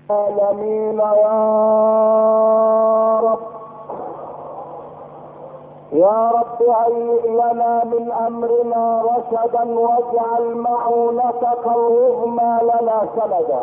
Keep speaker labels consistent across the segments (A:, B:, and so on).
A: العالمين يا رب هيئ لنا من امرنا رشدا واجعل معونتك العظمى لنا سندا.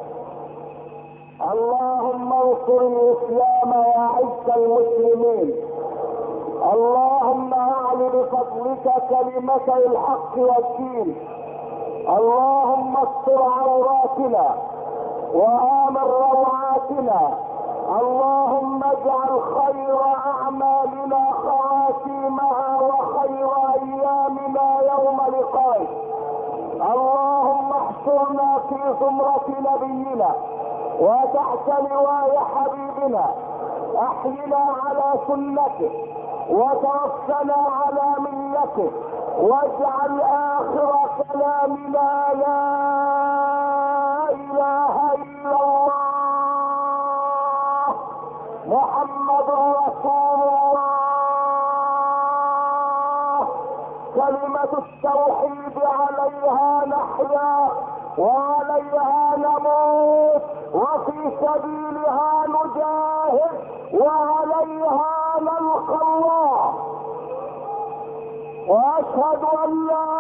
A: اللهم انصر الاسلام واعز المسلمين. اللهم اعل بفضلك كلمة الحق والدين. اللهم استر عوراتنا وآمن روعاتنا. اللهم اجعل خير اعمالنا خواتيمها وخير ايامنا يوم لقائك. اللهم احشرنا في زمرة نبينا وتحت لواء حبيبنا. احينا على سنته وتوفنا على ملته واجعل اخر كلامنا لا اله الا الله محمد رسول الله. كلمة التوحيد عليها نحيا وعليها نموت وفي سبيلها نجاهد وعليها نلقى الله. واشهد ان لا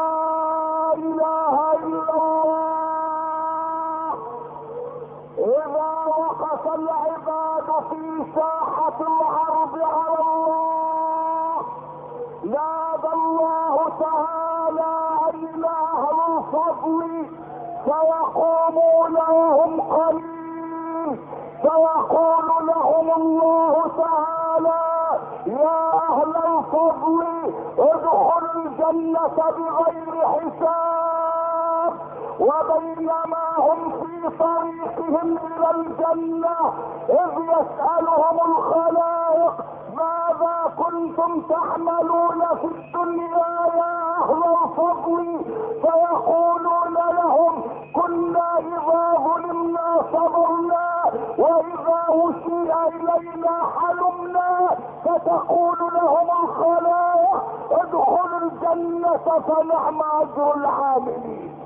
A: اله الا الله. اذا وقف العباد في ساحة العرض على الله نادى الله تعالى اله الفضل فيقومون وهم قليل فيقول لهم الله تعالى يا اهل الفضل ادخلوا الجنة بغير حساب. وبينما هم في طريقهم الى الجنة اذ يسألهم الخلائق ماذا كنتم تعملون في الدنيا يا اهل الفضل فيقولون لهم كنا اذا ظلمنا صبرنا واذا اسيء الينا حلمنا. فتقول لهم الخلائق ادخلوا الجنة فنعم اجر العاملين.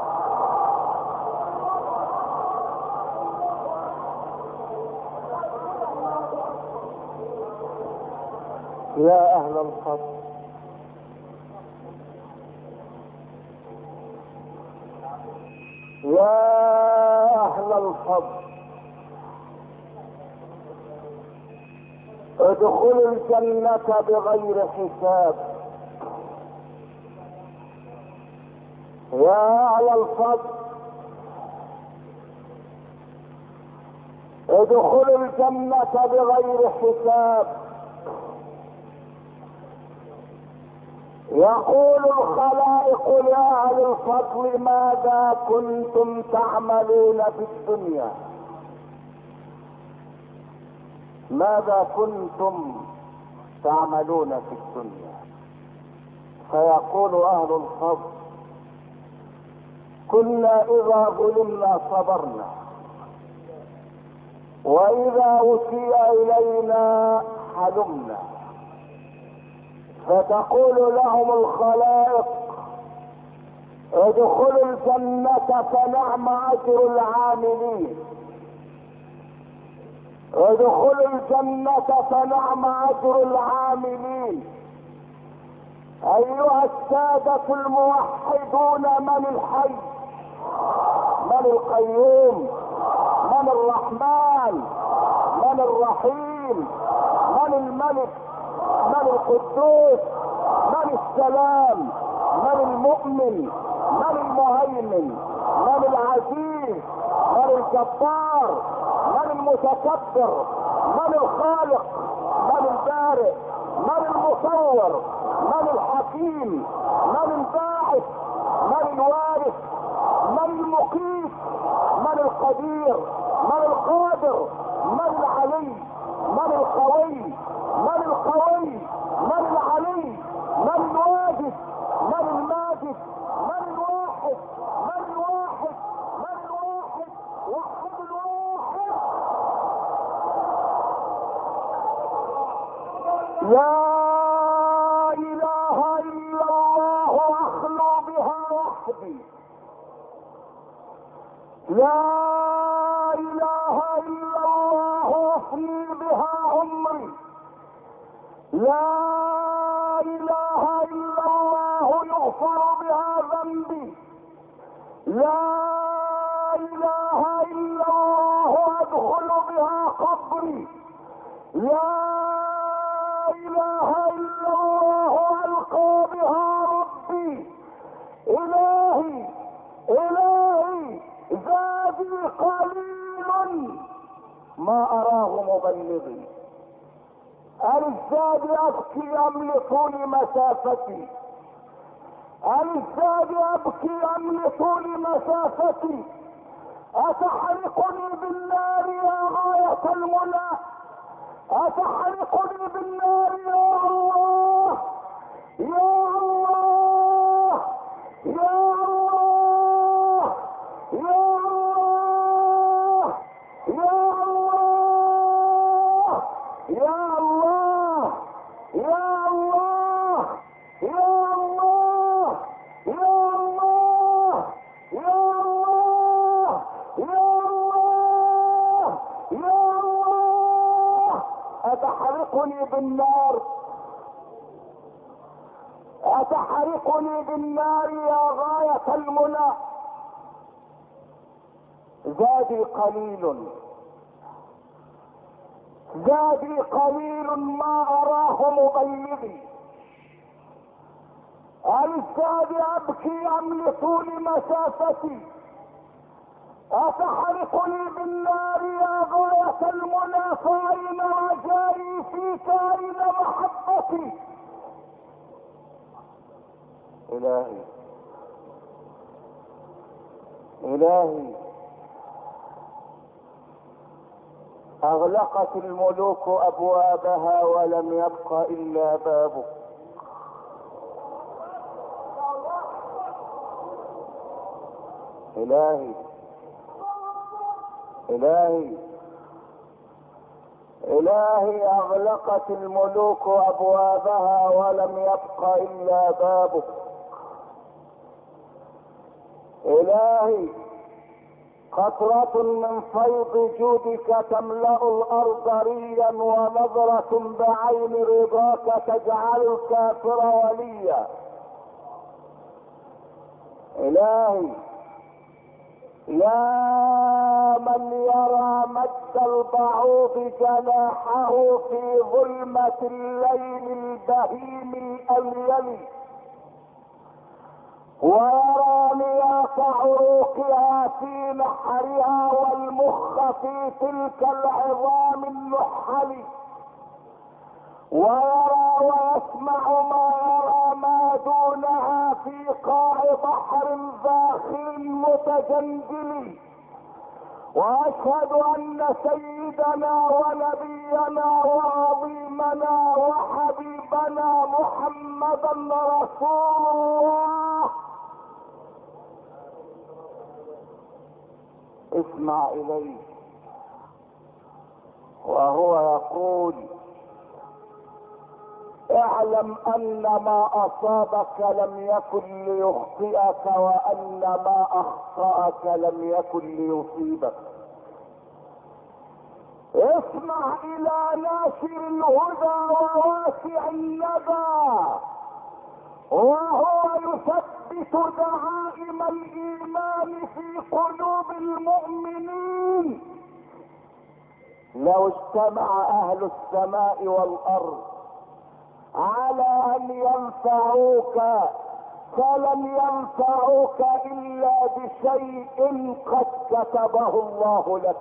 A: يا اهل الفضل يا اهل الفضل ادخلوا الجنة بغير حساب. يا اهل الفضل ادخلوا الجنة بغير حساب. يقول الخلائق يا اهل الفضل ماذا كنتم تعملون في الدنيا؟ ماذا كنتم تعملون في الدنيا؟ فيقول اهل الفضل كنا اذا ظلمنا صبرنا واذا اسيء الينا حلمنا. فتقول لهم الخلائق ادخلوا الجنة فنعم اجر العاملين. ادخلوا الجنة فنعم اجر العاملين. ايها السادة الموحدون من الحي من القيوم من الرحمن من الرحيم من الملك من القدوس من السلام من المؤمن من المهيمن من العزيز من الجبار من المتكبر من الخالق من البارئ من المصور من الحكيم من الباعث من الوارث من المقيت من القدير من القادر من العلي من القوي من القوي من العلي من الواجد من الماجد من الواحد من الواحد من الواحد وحد الواحد. لا اله الا الله اخلو بها وحدي. لا اله الا الله افني بها عمري، لا اله الا الله يغفر بها ذنبي، لا اله الا الله ادخل بها قبري، لا اله الا الله القى بها ربي. الهي الهي زادي قليل ما اراه مبلغي، الزاد ابكي ام لطول مسافتي، الزاد ابكي ام لطول مسافتي، اتحرقني بالنار يا غاية المنى، اتحرقني بالنار يا الله يا الله يا الله يا الله يا الله يا الله يا الله يا الله يا الله يا الله يا الله يا الله اتحرقني بالنار، اتحرقني بالنار يا غاية المنى، زادي قليل زادي قليل ما اراه مبلغي، الزاد ابكي ام لطول مسافتي، اتحرقني بالنار يا غاية المنى، فاين رجائي فيك اين محبتي. الهي الهي اغلقت الملوك ابوابها ولم يبق الا بابك، الهي الهي الهي اغلقت الملوك ابوابها ولم يبق الا بابك، الهي قطرة من فيض جودك تملأ الارض ريا، ونظرة بعين رضاك تجعل الكافر وليا. الهي يا من يرى مد البعوض جناحه في ظلمة الليل البهيم الأليل، ويرى نياط عروقها في نحرها والمخ في تلك العظام النحل، ويرى ويسمع ما يرى ما دونها في قاع بحر زاخر متجندل. واشهد ان سيدنا ونبينا وعظيمنا وحبيبنا محمدا رسول الله. اسمع اليه وهو يقول: اعلم ان ما اصابك لم يكن ليخطئك، وان ما اخطأك لم يكن ليصيبك. اسمع الى ناشر الهدى وواسع الندى وهو يثبت دعائم الايمان في قلوب المؤمنين. لو اجتمع اهل السماء والارض على ان ينفعوك فلن ينفعوك الا بشيء قد كتبه الله لك،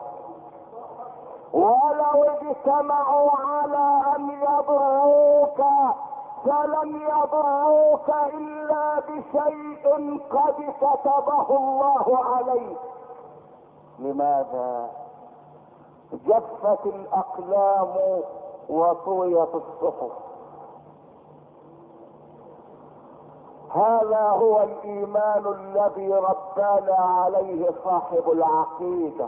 A: ولو اجتمعوا على ان يضروك فلن يضروك الا بشيء قد كتبه الله عليك. لماذا؟ جفت الاقلام وطويت الصحف. هذا هو الايمان الذي ربانا عليه صاحب العقيدة،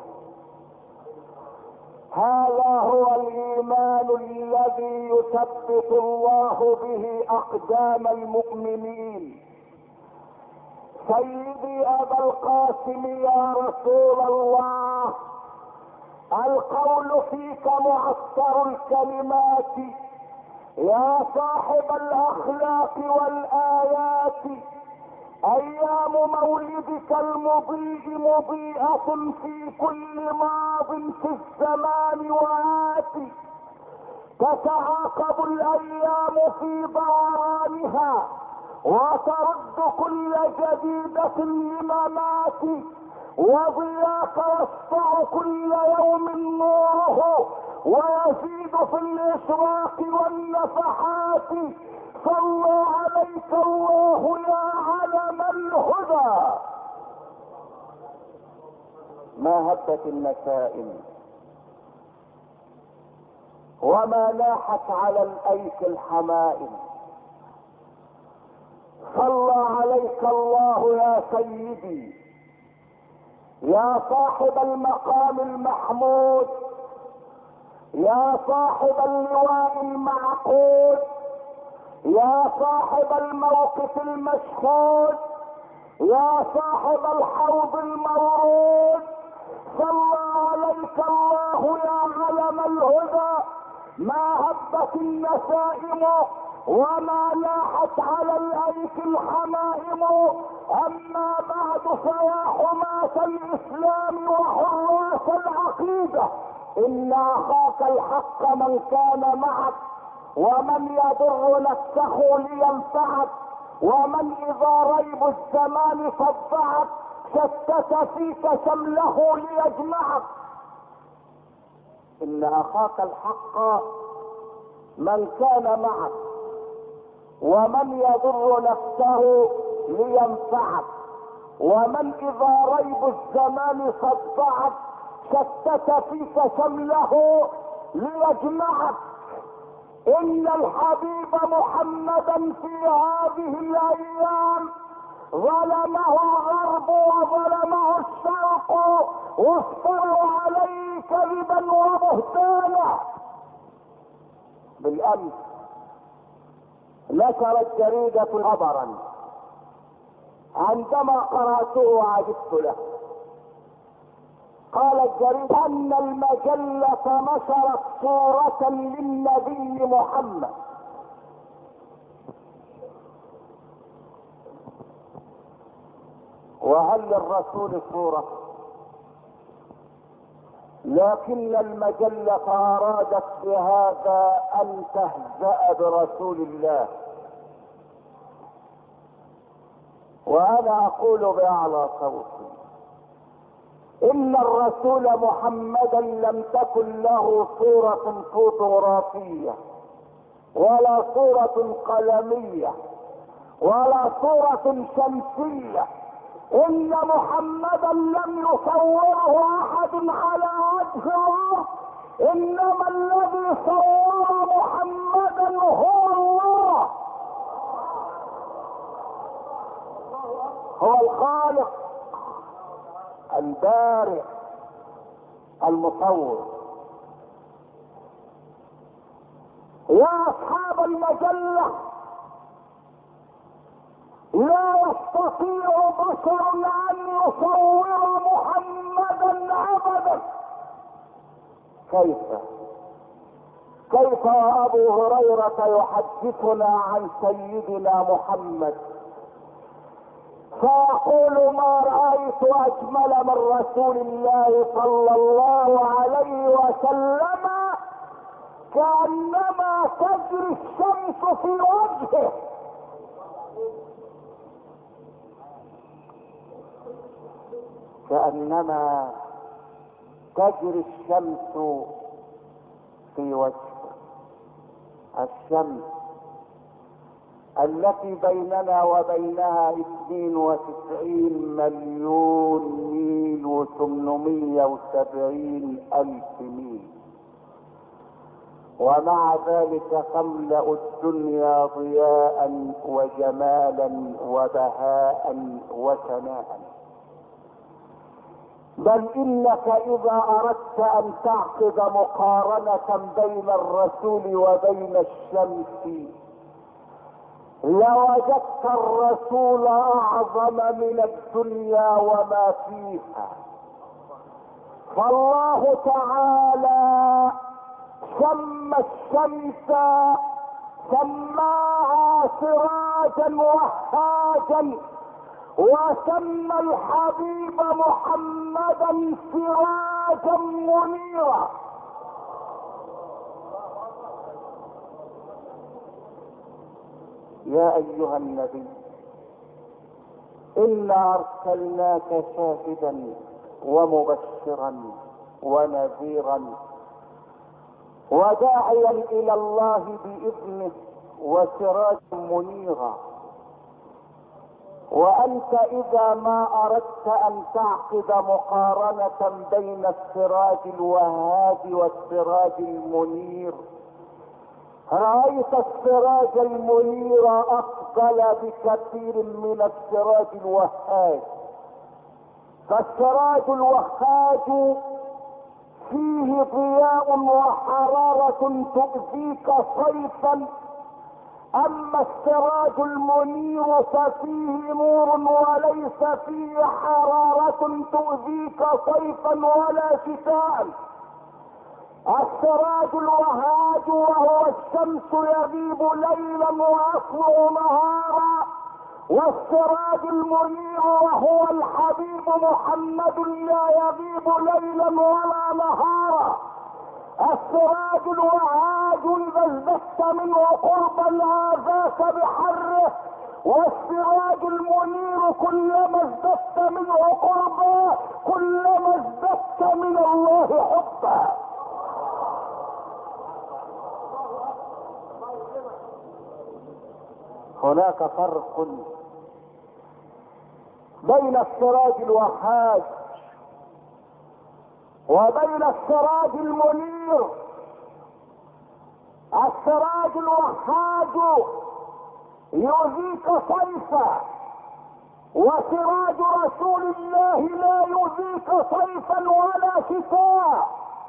A: هذا هو الايمان الذي يثبت الله به اقدام المؤمنين. سيدي ابا القاسم يا رسول الله، القول فيك معسر الكلمات، يا صاحب الاخلاق والايات. ايام مولدك المضيء مضيئة في كل ماض في الزمان وآت، تتعاقب الايام في دورانها وترد كل جديدة لممات، وضياك يسطع كل يوم نوره ويزيد في الاشراق والنفحات. صلى عليك الله يا علم الهدى. ما هبت النسائم وما لاحت على الايك الحمائم. صلى عليك الله يا سيدي يا صاحب المقام المحمود، يا صاحب اللواء المعقود، يا صاحب الموقف المشهود، يا صاحب الحوض المورود. صلى عليك الله يا علم الهدى. ما هبت النسائم وما لاحت على الايك الحمائم. اما بعد فيا حماة الاسلام وحراس العقيدة، ان اخاك الحق من كان معك، ومن يضر نفسه لينفعك، ومن اذا ريب الزمان صدعك شتت فيك شمله ليجمعك. ان اخاك الحق من كان معك، ومن يضر نفسه لينفعك، ومن اذا ريب الزمان صدعك شتت فيك شمله ليجمعك. ان الحبيب محمدا في هذه الايام ظلمه الغرب وظلمه الشرق، وافتروا عليه كذبا وبهتانا. بالامس نشرت جريدة خبرا عندما قرأته عجبت له. قالت الجريدة ان المجلة نشرت صورة للنبي محمد، وهل للرسول صورة؟ لكن المجلة ارادت بهذا ان تهزأ برسول الله، وانا اقول باعلى صوتي ان الرسول محمدا لم تكن له صورة فوتوغرافية ولا صورة قلمية ولا صورة شمسية. ان محمدا لم يصوره احد على وجه الارض، انما الذي صور محمدا هو الله، هو الخالق البارئ المصور. يا اصحاب المجلة، لا يستطيع بشر ان يصور محمدا ابدا. كيف ابو هريرة يحدثنا عن سيدنا محمد فيقول ما رأيت اجمل من رسول الله صلى الله عليه وسلم، كأنما تجري الشمس في وجهه. كأنما تجري الشمس في وجهه. الشمس التي بيننا وبينها 92 مليون ميل و870 ألف ميل، ومع ذلك تملأ الدنيا ضياء وجمالا وبهاء وثناء. بل انك اذا اردت ان تعقد مقارنة بين الرسول وبين الشمس لوجدت الرسول اعظم من الدنيا وما فيها. فالله تعالى سمى الشمس سماها سراجا وهاجا، وسمى الحبيب محمدا سراجا منيرا. يا ايها النبي انا ارسلناك شاهدا ومبشرا ونذيرا وداعيا الى الله باذنه وسراجا منيرا. وانت اذا ما اردت ان تعقد مقارنة بين السراج الوهاج والسراج المنير، رأيت السراج المنير افضل بكثير من السراج الوهاج. فالسراج الوهاج فيه ضياء وحرارة تؤذيك صيفا، اما السراج المنير ففيه نور وليس فيه حرارة تؤذيك صيفا ولا شتاء. السراج الوهاج وهو الشمس يغيب ليلا ويطلع نهارا، والسراج المنير وهو الحبيب محمد لا يغيب ليلا ولا نهارا. السراج الوهاج اذا ازددت منه قربا آذاك بحره، والسراج المنير كلما ازددت منه قربا كلما ازددت من الله حبا. هناك فرق بين السراج الوهاج وبين السراج المنير. السراج الوهاج يؤذيك صيفا، وسراج رسول الله لا يؤذيك صيفا ولا شتاء.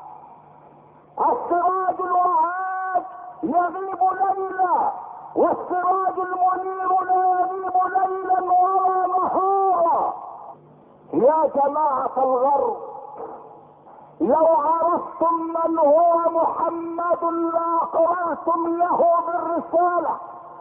A: السراج الوهاج يغيب ليلا، والسراج المنير لا يغيب ليلا ولا نهارا. يا جماعة الغرب، لو عرفتم من هو محمد لاقررتم له بالرسالة.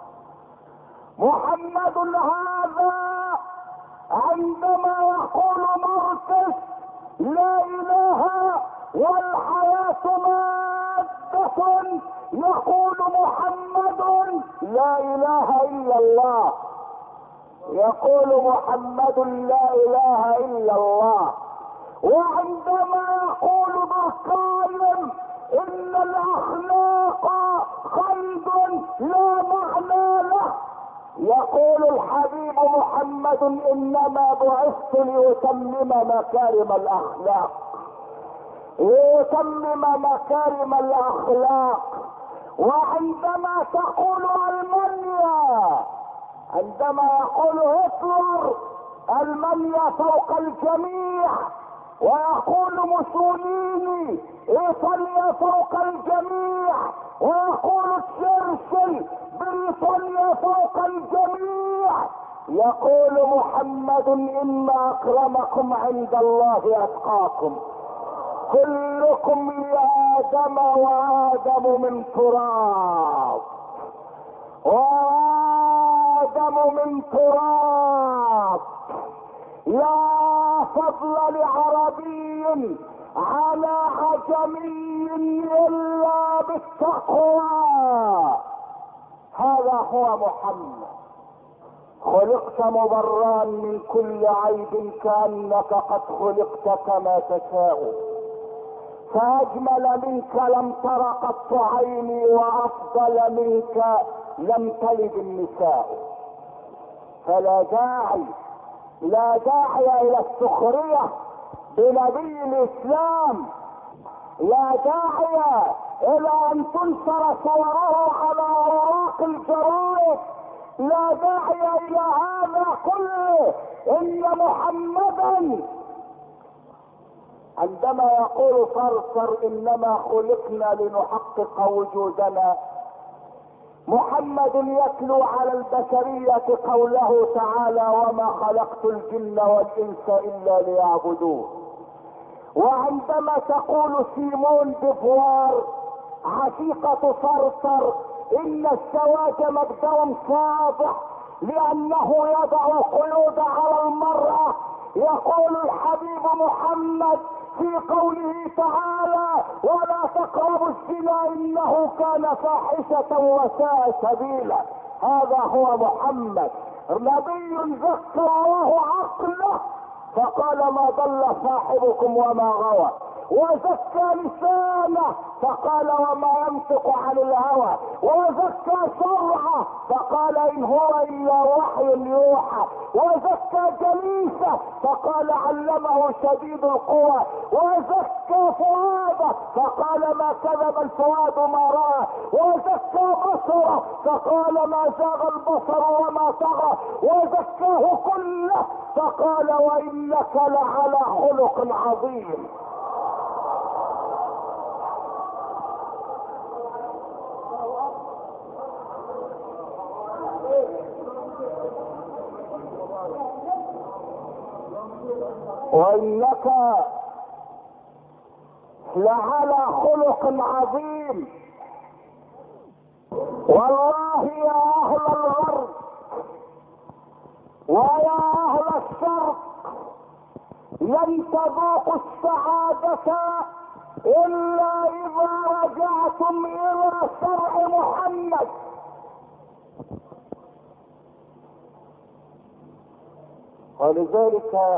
A: محمد هذا عندما يقول مركز لا اله والحياة مادة، يقول محمد لا اله الا الله، يقول محمد لا اله الا الله. وعندما يقول بالقائم ان الاخلاق خيد لا معنى له، يقول الحبيب محمد انما بعثت ليتمم مكارم الاخلاق، ليتمم مكارم الاخلاق. وعندما تقول المانيا، عندما يقول هتلر المانيا فوق الجميع، ويقول موسوليني ايطاليا فوق الجميع، ويقول تشرشل بريطانيا فوق الجميع، يقول محمد ان اكرمكم عند الله اتقاكم. كلكم لآدم وآدم من تراب، وآدم من تراب. لا فضل لعربي على عجمي إلا بالتقوى. هذا هو محمد. خلقت مبرا من كل عيب كأنك قد خلقت كما تشاء، فأجمل منك لم تر قط عيني، وأفضل منك لم تلد النساء. فلا داعي، لا داعي إلى السخرية بنبي الإسلام، لا داعي إلى أن تنشر صوره على أوراق الجرائد، لا داعي إلى هذا كله. إن محمدا عندما يقول صرصر انما خلقنا لنحقق وجودنا، محمد يتلو على البشرية قوله تعالى وما خلقت الجن والانس الا ليعبدون. وعندما تقول سيمون ديفوار عشيقة صرصر ان الزواج مبدأ صادق لانه يضع قيود على المرأة، يقول الحبيب محمد في قوله تعالى ولا تقربوا الزنا انه كان فاحشة وساء سبيلا. هذا هو محمد، نبي زكى الله عقله فقال ما ضل صاحبكم وما غوى، وزكى لسانه فقال وما ينطق عن الهوى، وزكى شرعه فقال ان هو الا وحي يوحى، وزكى جليسه فقال علمه شديد القوى، وزكى فؤاده فقال ما كذب الفؤاد ما راى، وزكى بصره فقال ما زاغ البصر وما طغى، وزكاه كله فقال وانك لعلى خلق عظيم. وانك لعلى خلق عظيم. والله يا اهل الغرب ويا اهل الشرق لن تذوقوا السعادة الا اذا رجعتم الى شرع محمد. ولذلك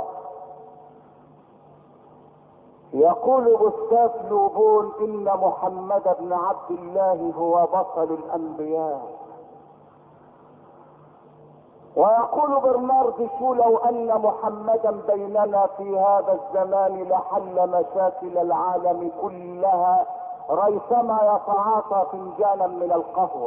A: يقول الاستاذ لوبون ان محمد بن عبد الله هو بطل الانبياء، ويقول برنارد شو لو ان محمدا بيننا في هذا الزمان لحل مشاكل العالم كلها ريثما يتعاطى فنجانا من القهوة.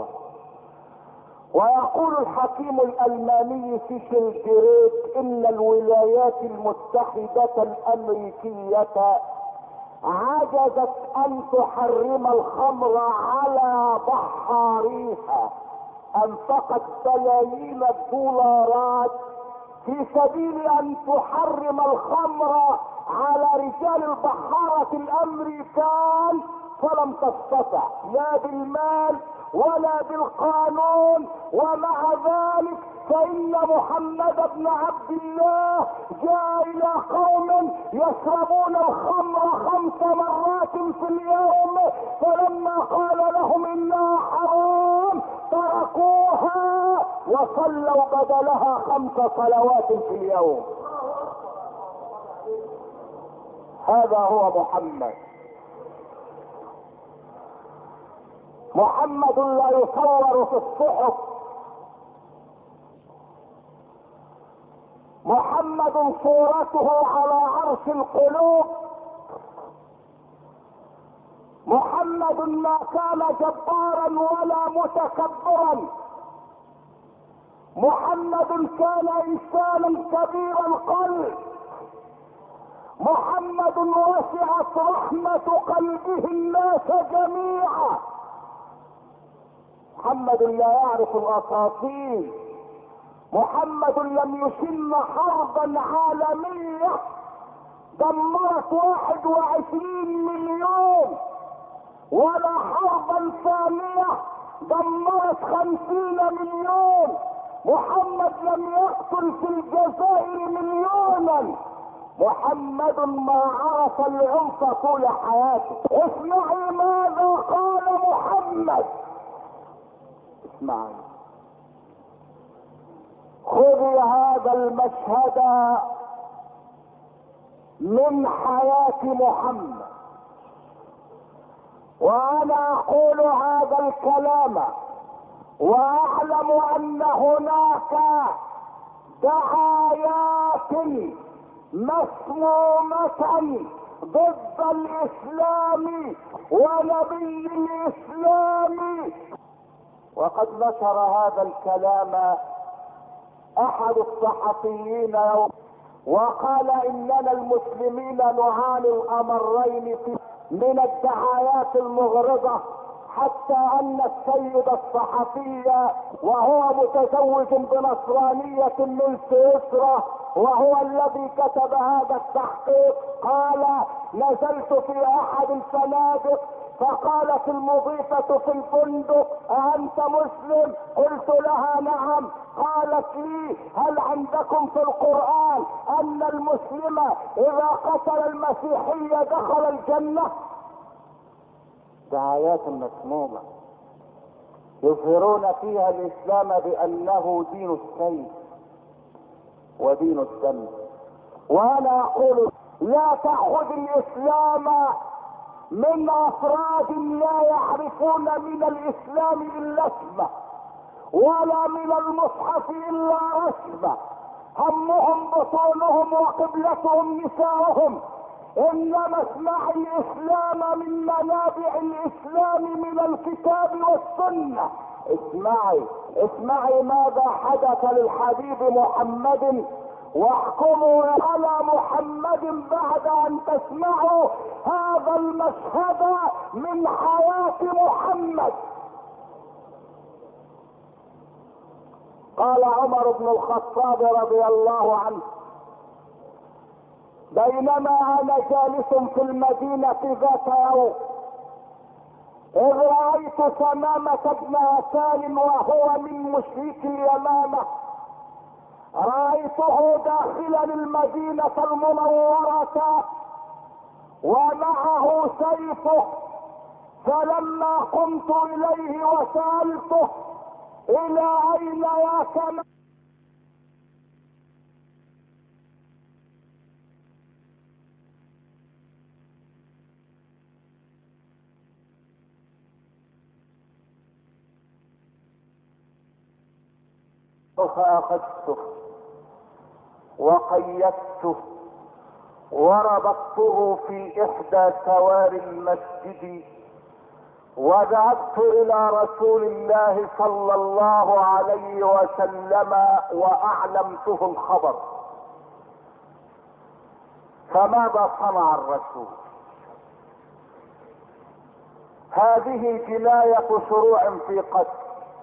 A: ويقول الحكيم الالماني فيشل جريت ان الولايات المتحدة الامريكية عجزت ان تحرم الخمر على بحاريها، انفقت بلايين الدولارات في سبيل ان تحرم الخمر على رجال البحارة الامريكان، فلم تستطع لا بالمال ولا بالقانون. ومع ذلك فإن محمد بن عبد الله جاء إلى قوم يشربون الخمر 5 مرات في اليوم، فلما قال لهم إنها حرام تركوها وصلوا بدلها 5 صلوات في اليوم. هذا هو محمد. محمد لا يصور في الصحف، محمد صورته على عرش القلوب، محمد ما كان جبارا ولا متكبرا، محمد كان انسانا كبير القلب، محمد وسعت رحمة قلبه الناس جميعا، محمد لا يعرف الاساطير، محمد لم يشن حربا عالمية دمرت 21 مليون، ولا حربا ثانية دمرت 50 مليون. محمد لم يقتل في الجزائر مليونا، محمد ما عرف العنف طول حياته. اسمعي ماذا قال محمد، اسمعي، خذي هذا المشهد من حياة محمد، وانا اقول هذا الكلام واعلم ان هناك دعايات مسمومة ضد الاسلام ونبي الاسلام. وقد نشر هذا الكلام احد الصحفيين يوم وقال اننا المسلمين نعاني الامرين من الدعايات المغرضة، حتى ان السيد الصحفي وهو متزوج بنصرانية من سويسرا وهو الذي كتب هذا التحقيق قال: نزلت في احد الفنادق فقالت المضيفة في الفندق: أأنت مسلم؟ قلت لها نعم. قالت لي: هل عندكم في القرآن أن المسلم إذا قتل المسيحية دخل الجنة؟ دعايات مسمومة يظهرون فيها الإسلام بأنه دين السيف ودين الدم. وأنا أقول: لا تأخذ الإسلام من افراد لا يعرفون من الاسلام الا اسمه ولا من المصحف الا رسمه، همهم بطونهم وقبلتهم نساؤهم، انما اسمع الاسلام من منابع الاسلام من الكتاب والسنه. اسمعي ماذا حدث للحبيب محمد، واحكموا على محمد بعد ان تسمعوا هذا المشهد من حياة محمد. قال عمر بن الخطاب رضي الله عنه: بينما انا جالس في المدينة ذات يوم اذ رأيت ثمامة بن عسال وهو من مشركي اليمامة، رأيته داخلا المدينة المنورة ومعه سيفه، فلما قمت إليه وسألته: إلى أين يا ثمامة؟ فأخذته وقيدته وربطته في احدى سواري المسجد، وذهبت الى رسول الله صلى الله عليه وسلم واعلمته الخبر. فماذا صنع الرسول؟ هذه جناية شروع في قتل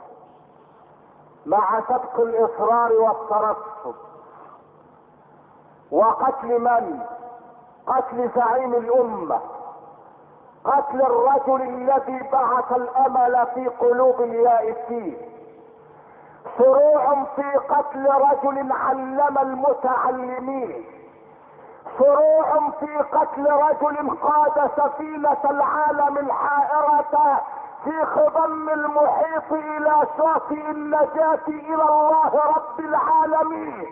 A: مع سبق الاصرار والترصد. وقتل من؟ قتل زعيم الامة، قتل الرجل الذي بعث الامل في قلوب اليائسين، شروع في قتل رجل علم المتعلمين، شروع في قتل رجل قاد سفينة العالم الحائرة في خضم المحيط الى شاطئ النجاة الى الله رب العالمين.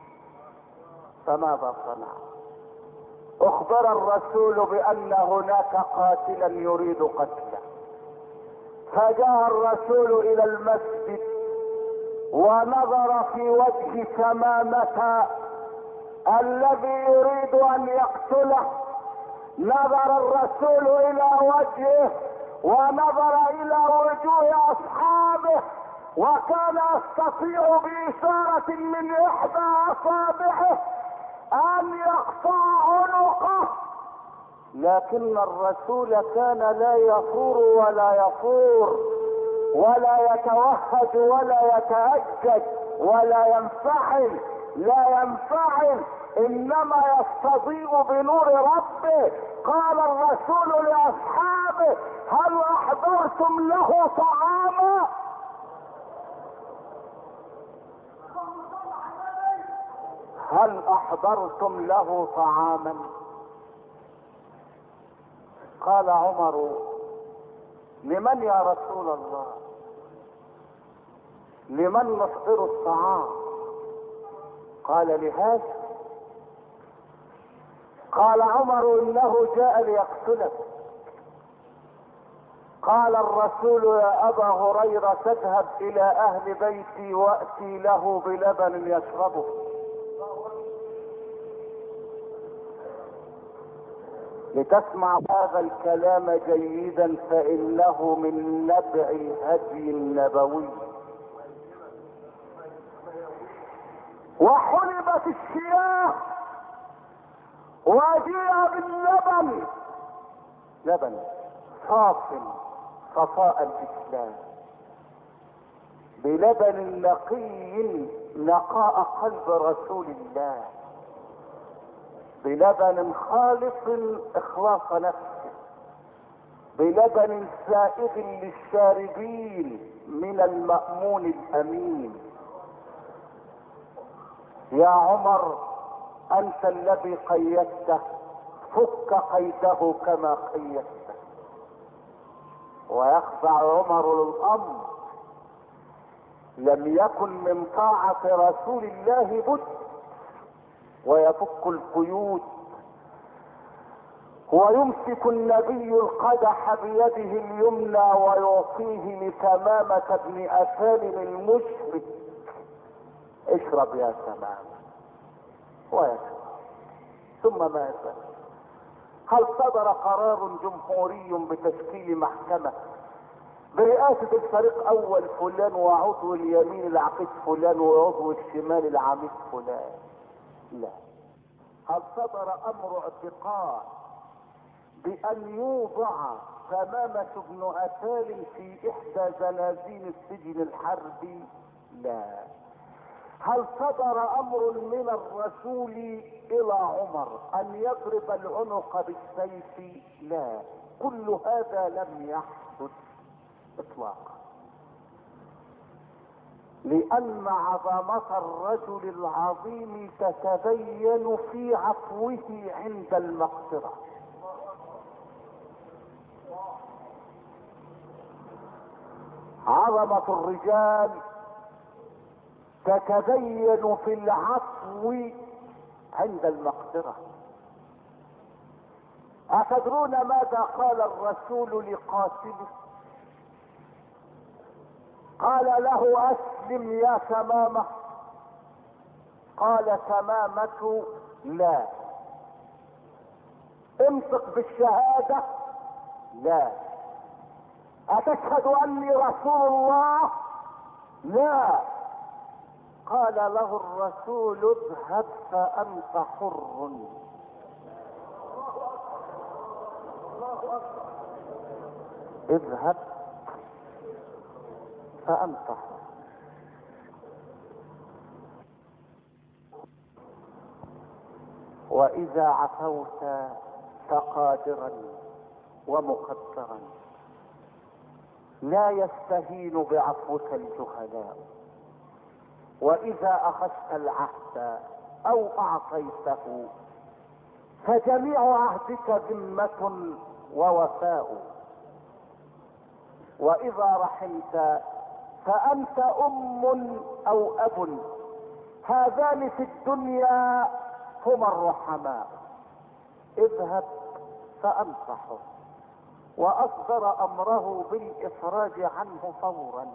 A: فماذا صنع؟ اخبر الرسول بان هناك قاتلا يريد قتله، فجاء الرسول الى المسجد ونظر في وجه ثمامة الذي يريد ان يقتله، نظر الرسول الى وجهه ونظر الى وجوه اصحابه، وكان يستطيع باشارة من احدى اصابعه ان يقطع عنقه، لكن الرسول كان لا يفور ولا يفور ولا يتوهج ولا يتأجج ولا ينفعل، لا ينفعل، انما يستضيء بنور ربه. قال الرسول لاصحابه: هل احضرتم له طعاما؟ هل احضرتم له طعاما؟ قال عمر: لمن يا رسول الله؟ لمن نحضر الطعام؟ قال: لهذا. قال عمر: انه جاء ليقتلك. قال الرسول: يا ابا هريرة اذهب الى اهل بيتي واتي له بلبن يشربه. لتسمع هذا الكلام جيدا فانه من نبع الهدي النبوي. وحلبت الشياه وجيء باللبن، لبن صاف صفاء الاسلام، بلبن نقي نقاء قلب رسول الله، بلبن خالص اخلاص نفسه، بلبن سائغ للشاربين من المأمون الامين. يا عمر انت الذي قيدته، فك قيده كما قيدته. ويخضع عمر للامر، لم يكن من طاعة رسول الله بد، ويفك القيود. ويمسك النبي القدح بيده اليمنى ويعطيه لتمامة بن أسالم المشرك: اشرب يا تمامة. ويشرب. ثم ماذا؟ هل صدر قرار جمهوري بتشكيل محكمة برئاسة الفريق اول فلان وعضو اليمين العقيد فلان وعضو الشمال العميد فلان؟ لا. هل صدر امر اعتقال بان يوضع تمامة بن أسالم في احدى زنازين السجن الحربي؟ لا. هل صدر امر من الرسول الى عمر ان يضرب العنق بالسيف؟ لا. كل هذا لم يحدث اطلاقا، لان عظمة الرجل العظيم تتبين في عفوه عند المقصرة. عظمة الرجال تتبين في العفو عند المقدرة. أتدرون ماذا قال الرسول لقاتله؟ قال له: أسلم يا تمامة. قال تمامة: لا. انطق بالشهادة؟ لا. أتشهد أني رسول الله؟ لا. قال له الرسول: اذهب فأنت حر. اذهب فأنت حر. وإذا عفوت فقادرا ومقدرا لا يستهين بعفوك الجهلاء. وإذا أخذت العهد أو أعطيته فجميع عهدك ذمة ووفاء. وإذا رحمت فأنت أم أو أب، هذان في الدنيا هما الرحماء. اذهب فأنت حر. وأصدر أمره بالإفراج عنه فورا.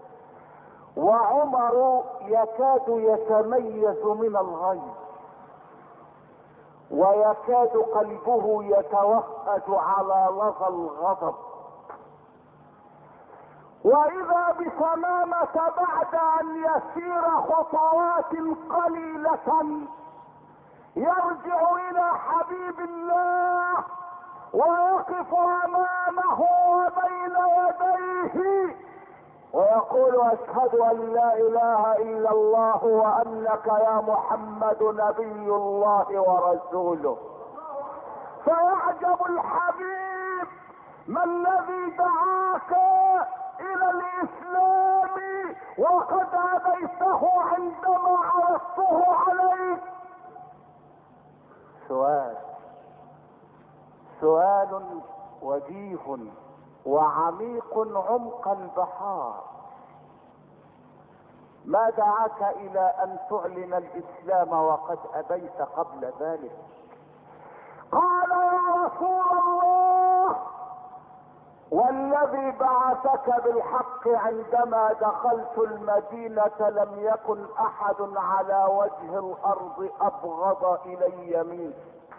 A: وعمر يكاد يتميز من الغيظ، ويكاد قلبه يتوهج على لظى الغضب. واذا بتمامة بعد ان يسير خطوات قليلة يرجع الى حبيب الله ويقف امامه وبين يديه ويقول: اشهد ان لا اله الا الله وانك يا محمد نبي الله ورسوله. فيعجب الحبيب: ما الذي دعاك الى الاسلام وقد ابيته عندما عرضته عليك؟ سؤال وجيه وعميق عمق البحار. ما دعاك الى ان تعلن الاسلام وقد ابيت قبل ذلك؟ قال: يا رسول الله، والذي بعثك بالحق عندما دخلت المدينة لم يكن احد على وجه الارض ابغض الي منك.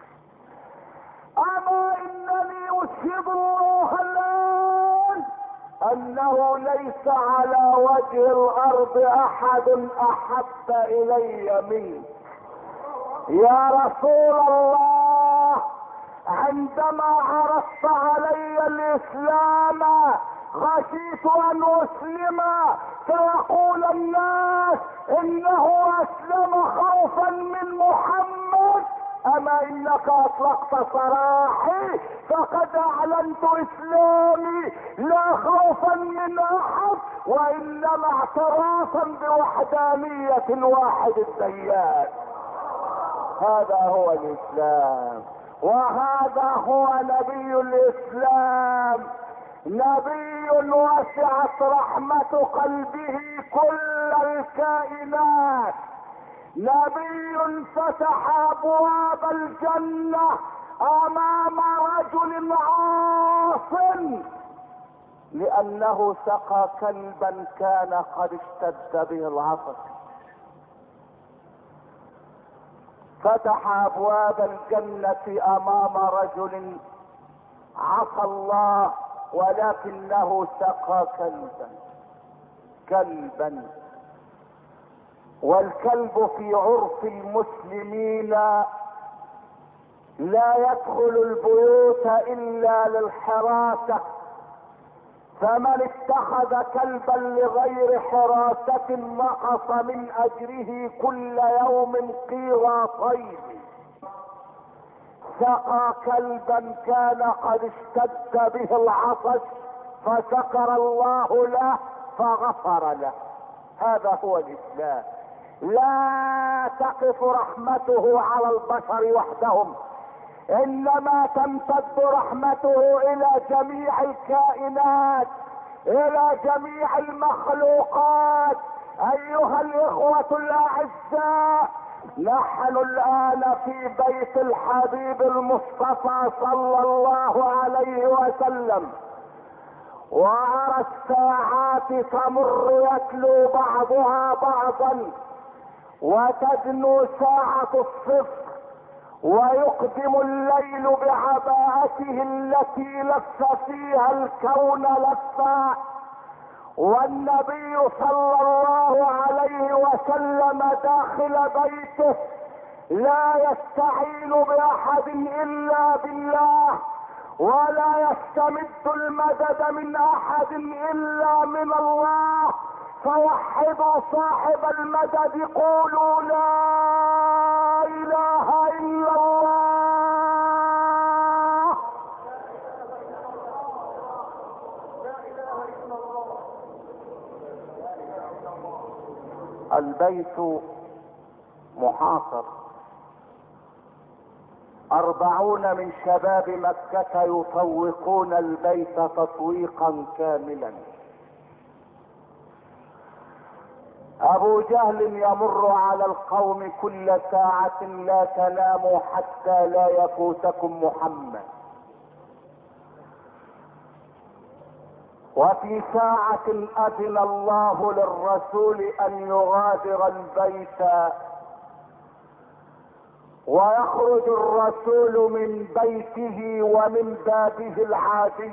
A: اما انني اشهد الله الان انه ليس على وجه الارض احد احب الي منك. يا رسول الله، عندما عرضت علي الاسلام خشيت ان اسلم فيقول الناس انه اسلم خوفا من محمد، اما انك اطلقت سراحي فقد اعلنت اسلامي لا خوفا من احد وانما اعترافا بوحدانية الواحد الديان. هذا هو الاسلام، وهذا هو نبي الاسلام، نبي وسعت رحمة قلبه كل الكائنات، نبي فتح ابواب الجنة امام رجل عاص لانه سقى كلبا كان قد اشتد به العطش. فتح ابواب الجنة امام رجل عصى الله ولكنه سقى كلبا. والكلب في عرف المسلمين لا يدخل البيوت الا للحراسة، فمن اتخذ كلبا لغير حراسة نقص من اجره كل يوم قيراطين. سقى كلبا كان قد اشتد به العطش فشكر الله له فغفر له. هذا هو الاسلام. لا تقف رحمته على البشر وحدهم، انما تمتد رحمته الى جميع الكائنات، الى جميع المخلوقات. ايها الاخوة الاعزاء، نحن الان في بيت الحبيب المصطفى صلى الله عليه وسلم، وارى الساعات تمر يتلو بعضها بعضا، وتدنو ساعة الصفر، ويقدم الليل بعباءته التي لف فيها الكون لفا، والنبي صلى الله عليه وسلم داخل بيته لا يستعين باحد الا بالله، ولا يستمد المدد من احد الا من الله. فوحدوا صاحب المدد، قولوا لا اله الا الله. البيت محاصر، 40 من شباب مكة يطوقون البيت تطويقا كاملا. ابو جهل يمر على القوم كل ساعة: لا تناموا حتى لا يفوتكم محمد. وفي ساعة اذن الله للرسول ان يغادر البيت، ويخرج الرسول من بيته ومن بابه العادي،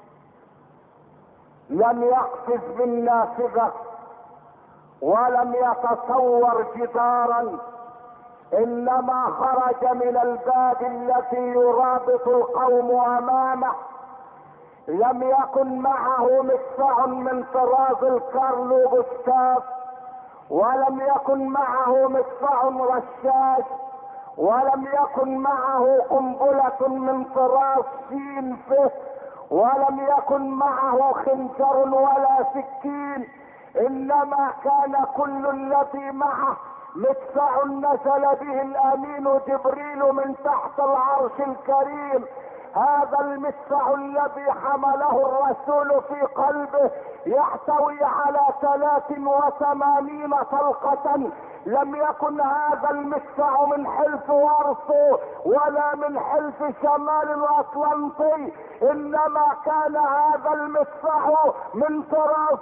A: لم يقفز من نافذة ولم يتصور جدارا، انما خرج من الباب الذي يرابط القوم امامه. لم يكن معه مدفع من طراز الكارلو جوستاف، ولم يكن معه مدفع رشاش، ولم يكن معه قنبلة من طراز سين فه، ولم يكن معه خنجر ولا سكين، انما كان كل الذي معه مدفع نزل به الامين جبريل من تحت العرش الكريم. هذا المدفع الذي حمله الرسول في قلبه يحتوي على 83 طلقة. لم يكن هذا المدفع من حلف وارسو ولا من حلف شمال الاطلنطي، انما كان هذا المدفع من طراز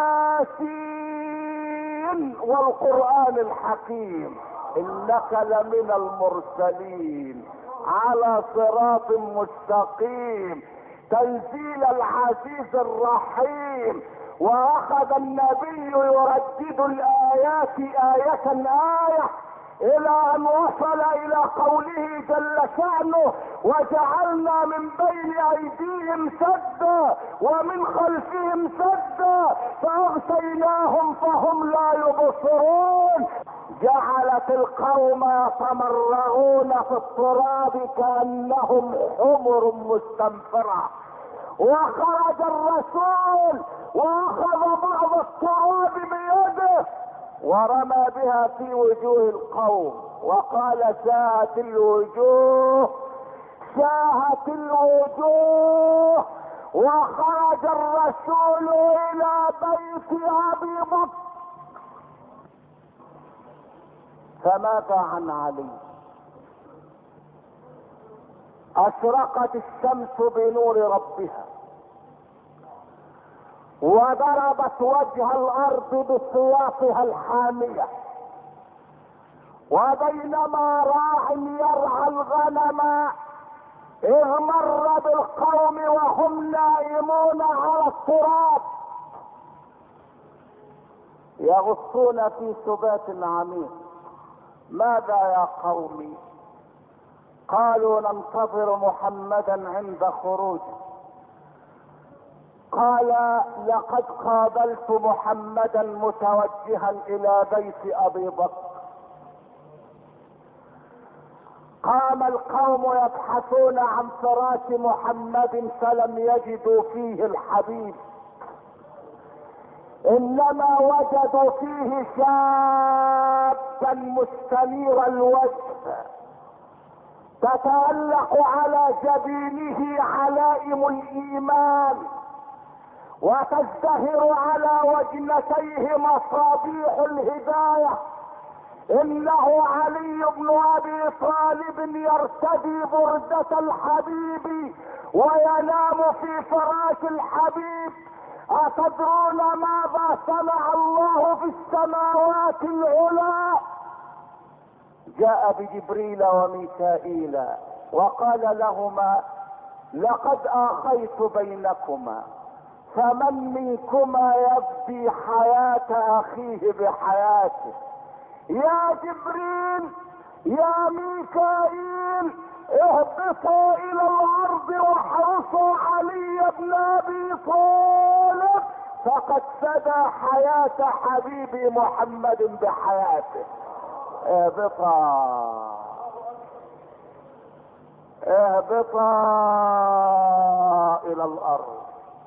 A: ياسين والقرآن الحكيم. انك لمن المرسلين على صراط مستقيم، تنزيل العزيز الرحيم. واخذ النبي يردد الايات آية آية الى ان وصل الى قوله جل شأنه: وجعلنا من بين ايديهم سدا ومن خلفهم سدا فاغشيناهم فهم لا يبصرون. جعلت القوم يتمرغون في التراب كأنهم حمر مستنفرة. وخرج الرسول واخذ بعض التراب بيده ورمى بها في وجوه القوم وقال: شاهت الوجوه شاهت الوجوه. وخرج الرسول الى بيت ابي بكر. فماذا عن علي؟ اشرقت الشمس بنور ربها وضربت وجه الارض بسياطها الحامية، وبينما راع يرعى الغنم اذ مر بالقوم وهم نائمون على التراب يغصون في سبات عميق. ماذا يا قومي؟ قالوا: ننتظر محمدا عند خروجه. قال: لقد قابلت محمدا متوجها الى بيت ابي بكر. قام القوم يبحثون عن فراش محمد فلم يجدوا فيه الحبيب، انما وجدوا فيه شابا مستنير الوجه تتألق على جبينه علائم الايمان وتزدهر على وجنتيه مصابيح الهداية. انه علي بن ابي طالب يرتدي بردة الحبيب وينام في فراش الحبيب. اتدرون ماذا صنع الله في السماوات العلى؟ جاء بجبريل وميكائيل وقال لهما: لقد اخيت بينكما، فمن منكما يفدي حياة اخيه بحياته؟ يا جبريل يا ميكائيل اهبطوا الى الارض واحرسوا علي بن ابي طالب فقد فدى حياة حبيبي محمد بحياته. اهبطا اهبطا الى الارض.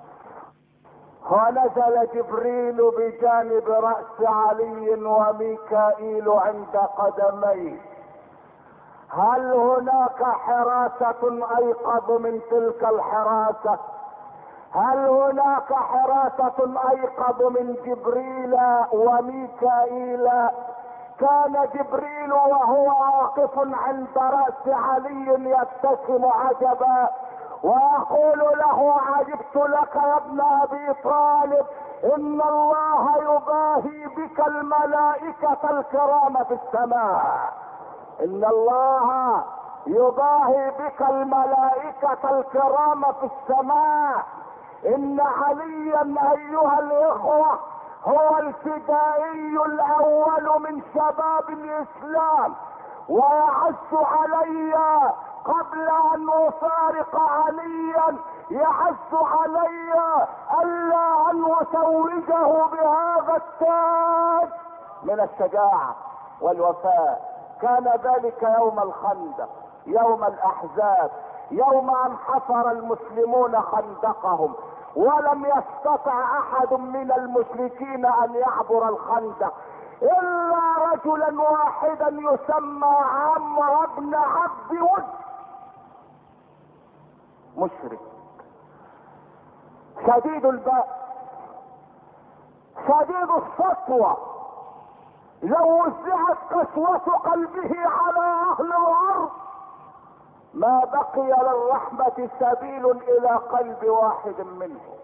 A: ونزل جبريل بجانب رأس علي وميكائيل عند قدميه. هل هناك حراسة ايقظ من تلك الحراسة؟ هل هناك حراسة ايقظ من جبريل وميكائيل؟ كان جبريل وهو واقف عند رأس علي يبتسم عجبا ويقول له: عجبت لك يا ابن ابي طالب، ان الله يباهي بك الملائكة الكرام في السماء. ان الله يباهي بك الملائكة الكرام في السماء. ان عليا ايها الاخوة هو الفدائي الاول من شباب الاسلام، ويعز علي قبل ان افارق عليا، يعز علي الا ان اتوجه بهذا التاج من الشجاعة والوفاء. كان ذلك يوم الخندق، يوم الاحزاب، يوم ان حفر المسلمون خندقهم ولم يستطع احد من المشركين ان يعبر الخندق الا رجلا واحدا يسمى عمرو بن عبد ود، مشرك شديد البأس شديد السطوة. لو وزعت قسوة قلبه على اهل الارض ما بقي للرحمة سبيل الى قلب واحد منهم.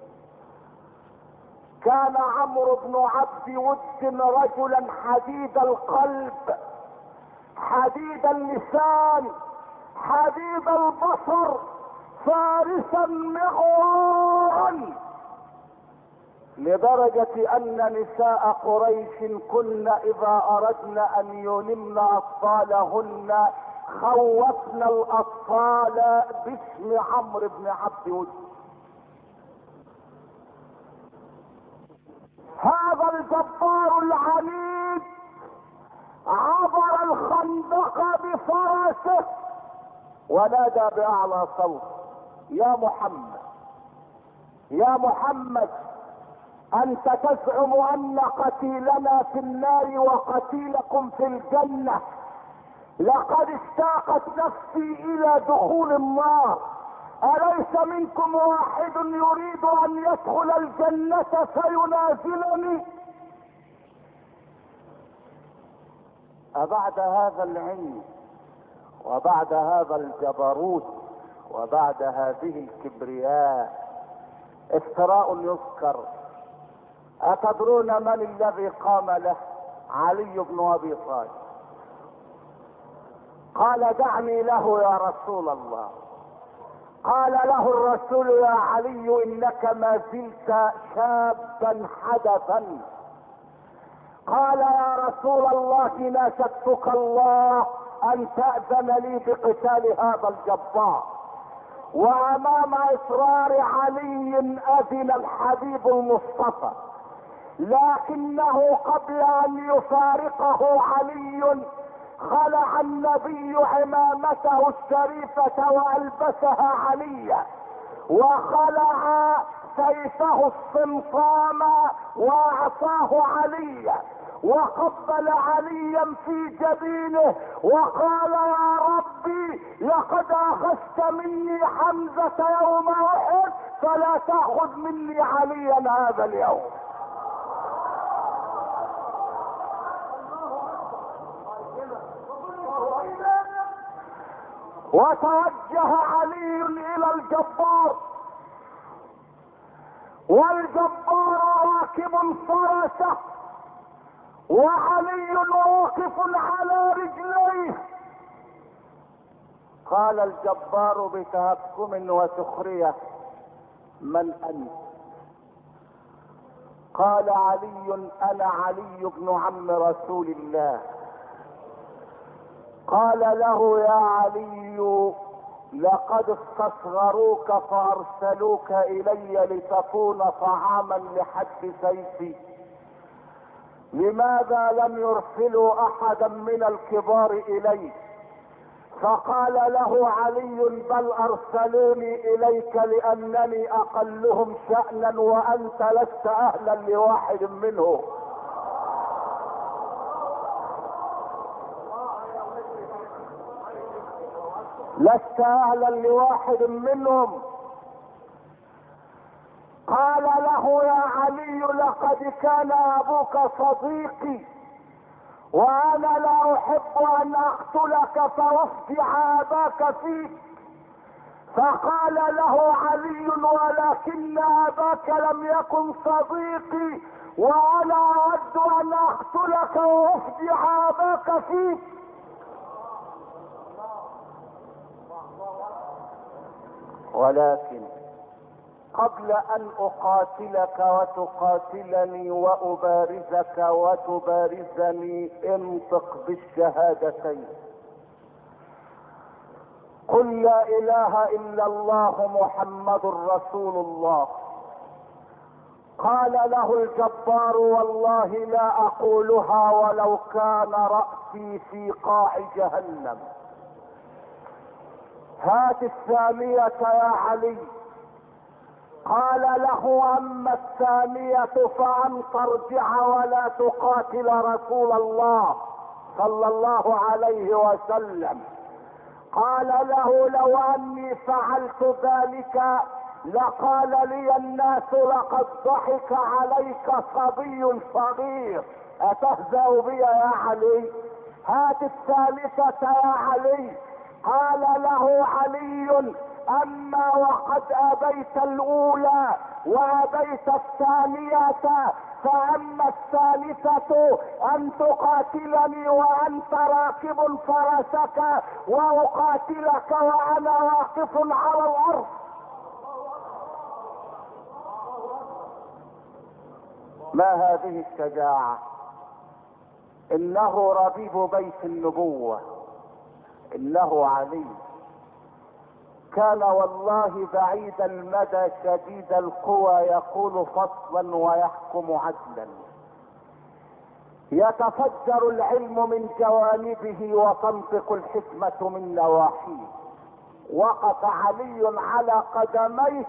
A: كان عمرو بن عبد ود رجلا حديد القلب، حديد اللسان، حديد البصر، فارسا مغوارا. لدرجة ان نساء قريش كن اذا اردن ان يلمن اطفالهن خوفن الاطفال باسم عمرو بن عبد ود. هذا الجبار العنيد عبر الخندق بفرسه ونادى باعلى صوت: يا محمد، يا محمد، انت تزعم ان قتيلنا في النار وقتيلكم في الجنة. لقد اشتاقت نفسي الى دخول النار، اليس منكم واحد يريد ان يدخل الجنة فينازلني؟ أبعد هذا العلم وبعد هذا الجبروت وبعد هذه الكبرياء افتراء يذكر؟ أتدرون من الذي قام له؟ علي بن أبي طالب. قال: دعني له يا رسول الله. قال له الرسول: يا علي، انك ما زلت شابا حدثا. قال: يا رسول الله، ناشدتك الله ان تأذن لي بقتال هذا الجبار. وامام اصرار علي اذن الحبيب المصطفى، لكنه قبل ان يفارقه علي خلع النبي عمامته الشريفة والبسها عليا، وخلع سيفه الصمصام واعطاه عليا، وقبل عليا في جبينه وقال: يا ربي، لقد اخذت مني حمزة يوم احد، فلا تأخذ مني عليا هذا اليوم. وتوجه علي الى الجبار، والجبار راكب فرسه وعلي واقف على رجليه. قال الجبار بتهكم وسخرية: من انت؟ قال علي: انا علي بن عم رسول الله. قال له: يا علي، لقد استصغروك فارسلوك الي لتكون طعاما لحد سيفي، لماذا لم يرسلوا احدا من الكبار اليك؟ فقال له علي: بل ارسلوني اليك لانني اقلهم شأنا وانت لست اهلا لواحد منهم. لست اهلا لواحد منهم. قال له: يا علي، لقد كان ابوك صديقي، وانا لا احب ان اقتلك فافجع اباك فيك. فقال له علي: ولكن اباك لم يكن صديقي، وانا اود ان اقتلك وافجع اباك فيك. ولكن قبل ان اقاتلك وتقاتلني وابارزك وتبارزني، انطق بالشهادتين: قل لا اله الا الله محمد رسول الله. قال له الجبار: والله لا اقولها ولو كان رأسي في قاع جهنم. هات الثانية يا علي. قال له: اما الثانية فان ترجع ولا تقاتل رسول الله صلى الله عليه وسلم. قال له: لو اني فعلت ذلك لقال لي الناس: لقد ضحك عليك صبي صغير، اتهزأ بي يا علي؟ هات الثالثة يا علي. قال له علي: اما وقد ابيت الاولى وابيت الثانية، فاما الثالثة ان تقاتلني وانت راكب فرسك واقاتلك وانا واقف على الارض. ما هذه الشجاعة؟ انه ربيب بيت النبوة، انه علي، كان والله بعيد المدى شديد القوى، يقول فصلا ويحكم عدلا، يتفجر العلم من جوانبه وتنطق الحكمة من نواحيه. وقف علي على قدميه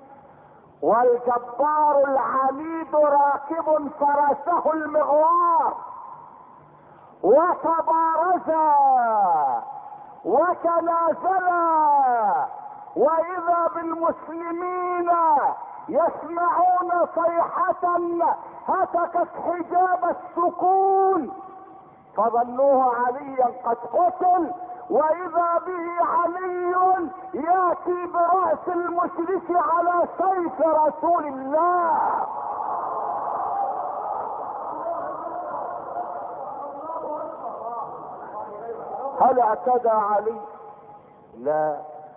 A: والجبار العنيد راكب فرسه المغوار، وتبارزا وتنازلا، واذا بالمسلمين يسمعون صيحة هتكت حجاب السكون، فظنوه عليا قد قتل، واذا به علي ياتي برأس المشرك على سيف رسول الله. هل اعتدى علي؟ لا،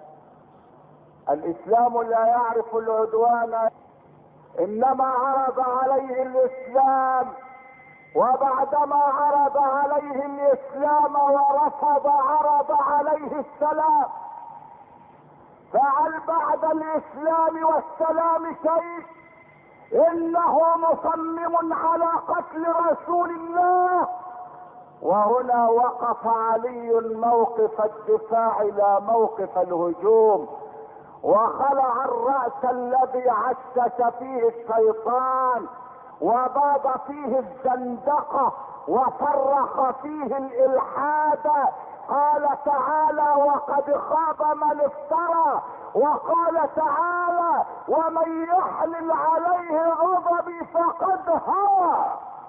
A: الاسلام لا يعرف العدوان، انما عرض عليه الاسلام، وبعدما عرض عليه الاسلام ورفض عرض عليه السلام. فهل بعد الاسلام والسلام شيء؟ انه مصمم على قتل رسول الله. وهنا وقف علي موقف الدفاع لا موقف الهجوم، وخلع الرأس الذي عشش فيه الشيطان وباض فيه الزندقة وصرخ فيه الإلحاد. قال تعالى: وقد خاب من افترى. وقال تعالى: ومن يحلل عليه غضبي فقد هوى.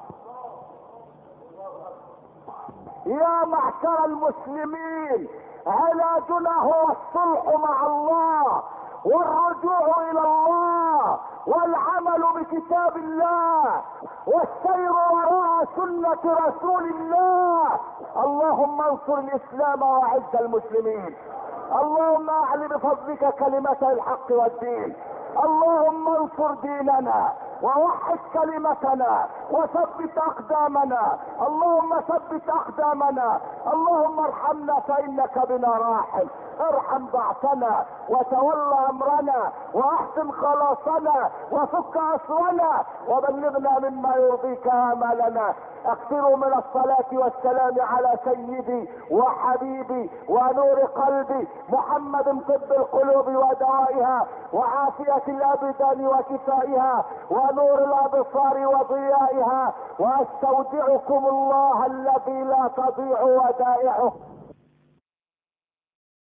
A: يا معشر المسلمين، علاجنا هو الصلح مع الله والرجوع الى الله والعمل بكتاب الله والسير وراء سنة رسول الله. اللهم انصر الاسلام واعز المسلمين. اللهم اعل بفضلك كلمة الحق والدين. اللهم انصر ديننا ووحد كلمتنا وثبت اقدامنا. اللهم ثبت اقدامنا. اللهم ارحمنا فانك بنا راحم. ارحم ضعفنا وتولى امرنا واحسن خلاصنا وفك اسرنا وبلغنا مما يرضيك امالنا. اكثروا من الصلاة والسلام على سيدي وحبيبي ونور قلبي محمد، طب القلوب ودوائها وعافية الابدان وشفائها ونور الابصار وضيائها. واستودعكم الله الذي لا تضيع ودائعه.